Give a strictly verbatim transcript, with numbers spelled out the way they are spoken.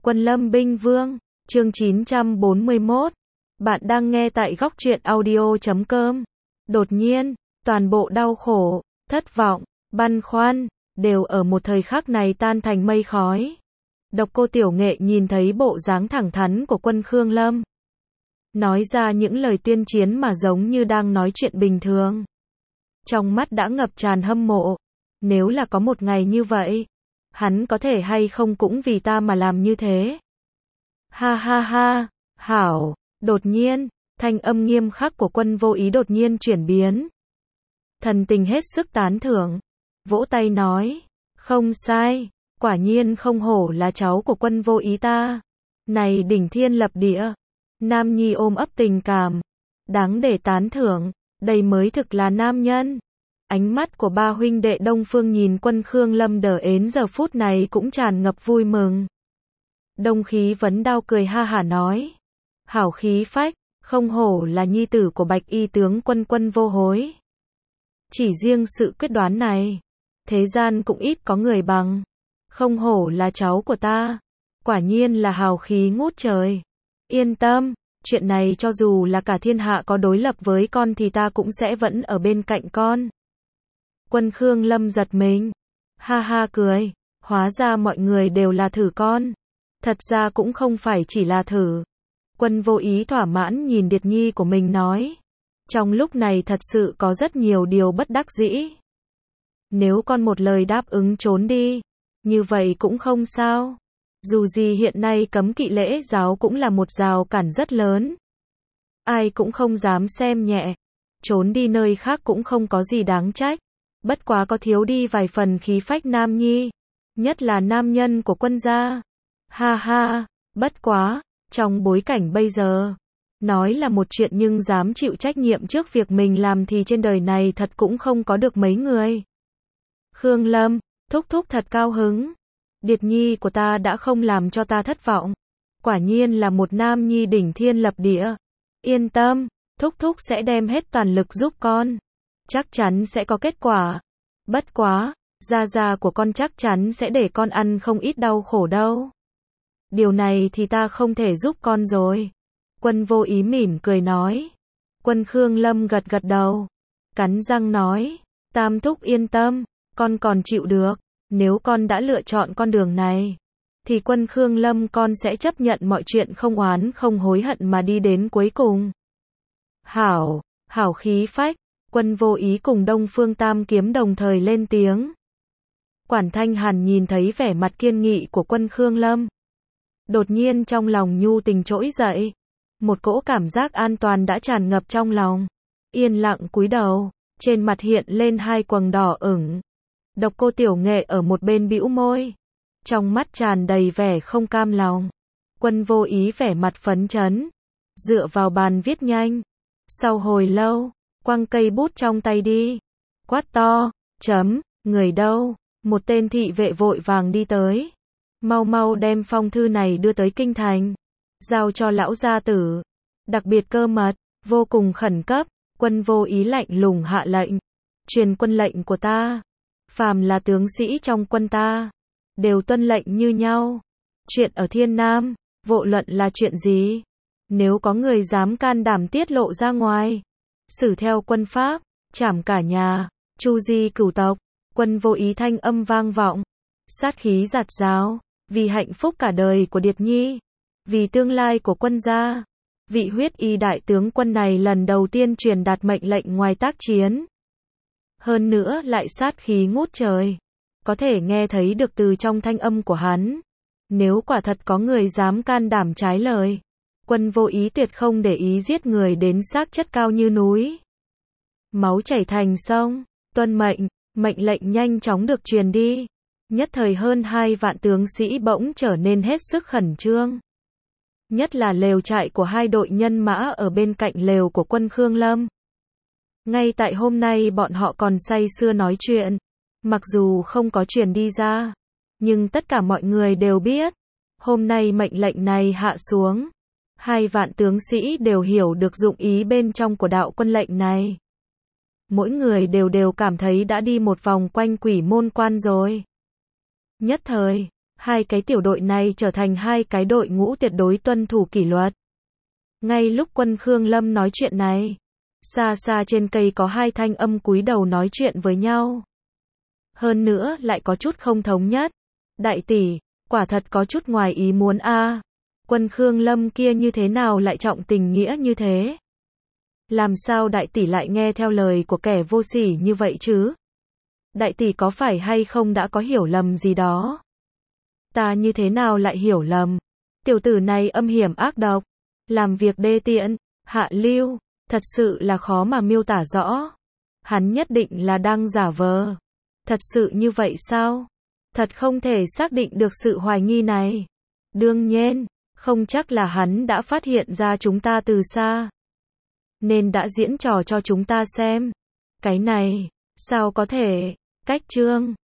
Quân Lâm Binh Vương, chương chín trăm bốn mươi mốt. Bạn đang nghe tại góc truyện audio chấm com. Đột nhiên, toàn bộ đau khổ, thất vọng, băn khoăn, đều ở một thời khắc này tan thành mây khói. Độc Cô Tiểu Nghệ nhìn thấy bộ dáng thẳng thắn của Quân Khương Lâm. Nói ra những lời tuyên chiến mà giống như đang nói chuyện bình thường. Trong mắt đã ngập tràn hâm mộ. Nếu là có một ngày như vậy, hắn có thể hay không cũng vì ta mà làm như thế. Ha ha ha, hảo, đột nhiên, thanh âm nghiêm khắc của Quân Vô Ý đột nhiên chuyển biến. Thần tình hết sức tán thưởng, vỗ tay nói, không sai, quả nhiên không hổ là cháu của Quân Vô Ý ta. Này đỉnh thiên lập địa, nam nhi ôm ấp tình cảm, đáng để tán thưởng, đây mới thực là nam nhân. Ánh mắt của ba huynh đệ Đông Phương nhìn Quân Khương Lâm đờ ến giờ phút này cũng tràn ngập vui mừng. Đông Khí Vấn Đao cười ha hả nói, hảo khí phách, không hổ là nhi tử của Bạch Y tướng quân Quân Vô Hối. Chỉ riêng sự quyết đoán này, thế gian cũng ít có người bằng. Không hổ là cháu của ta, quả nhiên là hào khí ngút trời. Yên tâm, chuyện này cho dù là cả thiên hạ có đối lập với con thì ta cũng sẽ vẫn ở bên cạnh con. Quân Khương Lâm giật mình, ha ha cười, hóa ra mọi người đều là thử con. Thật ra cũng không phải chỉ là thử. Quân Vô Ý thỏa mãn nhìn Điệt Nhi của mình nói, trong lúc này thật sự có rất nhiều điều bất đắc dĩ. Nếu con một lời đáp ứng trốn đi, như vậy cũng không sao. Dù gì hiện nay cấm kỵ lễ giáo cũng là một rào cản rất lớn. Ai cũng không dám xem nhẹ. Trốn đi nơi khác cũng không có gì đáng trách. Bất quá có thiếu đi vài phần khí phách nam nhi. Nhất là nam nhân của Quân gia. Ha ha, bất quá, trong bối cảnh bây giờ, nói là một chuyện nhưng dám chịu trách nhiệm trước việc mình làm thì trên đời này thật cũng không có được mấy người. Khương Lâm, thúc thúc thật cao hứng. Điệt Nhi của ta đã không làm cho ta thất vọng. Quả nhiên là một nam nhi đỉnh thiên lập địa. Yên tâm, thúc thúc sẽ đem hết toàn lực giúp con. Chắc chắn sẽ có kết quả. Bất quá, gia gia của con chắc chắn sẽ để con ăn không ít đau khổ đâu. Điều này thì ta không thể giúp con rồi. Quân Vô Ý mỉm cười nói. Quân Khương Lâm gật gật đầu, cắn răng nói, tam thúc yên tâm, con còn chịu được. Nếu con đã lựa chọn con đường này, thì Quân Khương Lâm con sẽ chấp nhận mọi chuyện không oán không hối hận mà đi đến cuối cùng. Hảo, hảo khí phách. Quân Vô Ý cùng Đông Phương Tam Kiếm đồng thời lên tiếng. Quản Thanh Hàn nhìn thấy vẻ mặt kiên nghị của Quân Khương Lâm, đột nhiên trong lòng nhu tình trỗi dậy. Một cỗ cảm giác an toàn đã tràn ngập trong lòng. Yên lặng cúi đầu, trên mặt hiện lên hai quầng đỏ ửng. Độc Cô Tiểu Nghệ ở một bên bĩu môi, trong mắt tràn đầy vẻ không cam lòng. Quân Vô Ý vẻ mặt phấn chấn, dựa vào bàn viết nhanh. Sau hồi lâu, quăng cây bút trong tay đi, quát to, chấm, người đâu? Một tên thị vệ vội vàng đi tới. Mau mau đem phong thư này đưa tới kinh thành, giao cho lão gia tử. Đặc biệt cơ mật, vô cùng khẩn cấp. Quân Vô Ý lạnh lùng hạ lệnh, truyền quân lệnh của ta. Phàm là tướng sĩ trong quân ta, đều tuân lệnh như nhau. Chuyện ở Thiên Nam, vô luận là chuyện gì, nếu có người dám can đảm tiết lộ ra ngoài, xử theo quân pháp, trảm cả nhà, chu di cửu tộc. Quân Vô Ý thanh âm vang vọng, sát khí giạt rào, vì hạnh phúc cả đời của Điệt Nhi, vì tương lai của quân gia, vị huyết y đại tướng quân này lần đầu tiên truyền đạt mệnh lệnh ngoài tác chiến. Hơn nữa lại sát khí ngút trời, có thể nghe thấy được từ trong thanh âm của hắn. Nếu quả thật có người dám can đảm trái lời, Quân Vô Ý tuyệt không để ý giết người đến xác chất cao như núi. Máu chảy thành sông, tuân mệnh, mệnh lệnh nhanh chóng được truyền đi. Nhất thời hơn hai vạn tướng sĩ bỗng trở nên hết sức khẩn trương. Nhất là lều trại của hai đội nhân mã ở bên cạnh lều của Quân Khương Lâm. Ngay tại hôm nay bọn họ còn say sưa nói chuyện. Mặc dù không có truyền đi ra, nhưng tất cả mọi người đều biết. Hôm nay mệnh lệnh này hạ xuống, hai vạn tướng sĩ đều hiểu được dụng ý bên trong của đạo quân lệnh này. Mỗi người đều đều cảm thấy đã đi một vòng quanh quỷ môn quan rồi. Nhất thời, Hai cái tiểu đội này trở thành hai cái đội ngũ tuyệt đối tuân thủ kỷ luật. Ngay lúc Quân Khương Lâm nói chuyện này, xa xa trên cây có hai thanh âm cúi đầu nói chuyện với nhau. Hơn nữa lại có chút không thống nhất. Đại tỷ, quả thật có chút ngoài ý muốn a. Quân Khương Lâm kia như thế nào lại trọng tình nghĩa như thế? Làm sao đại tỷ lại nghe theo lời của kẻ vô sỉ như vậy chứ? Đại tỷ có phải hay không đã có hiểu lầm gì đó? Ta như thế nào lại hiểu lầm? Tiểu tử này âm hiểm ác độc, làm việc đê tiện, hạ lưu, thật sự là khó mà miêu tả rõ. Hắn nhất định là đang giả vờ. Thật sự như vậy sao? Thật không thể xác định được sự hoài nghi này. Đương nhiên, không chắc là hắn đã phát hiện ra chúng ta từ xa, nên đã diễn trò cho chúng ta xem. Cái này, sao có thể? Cách chương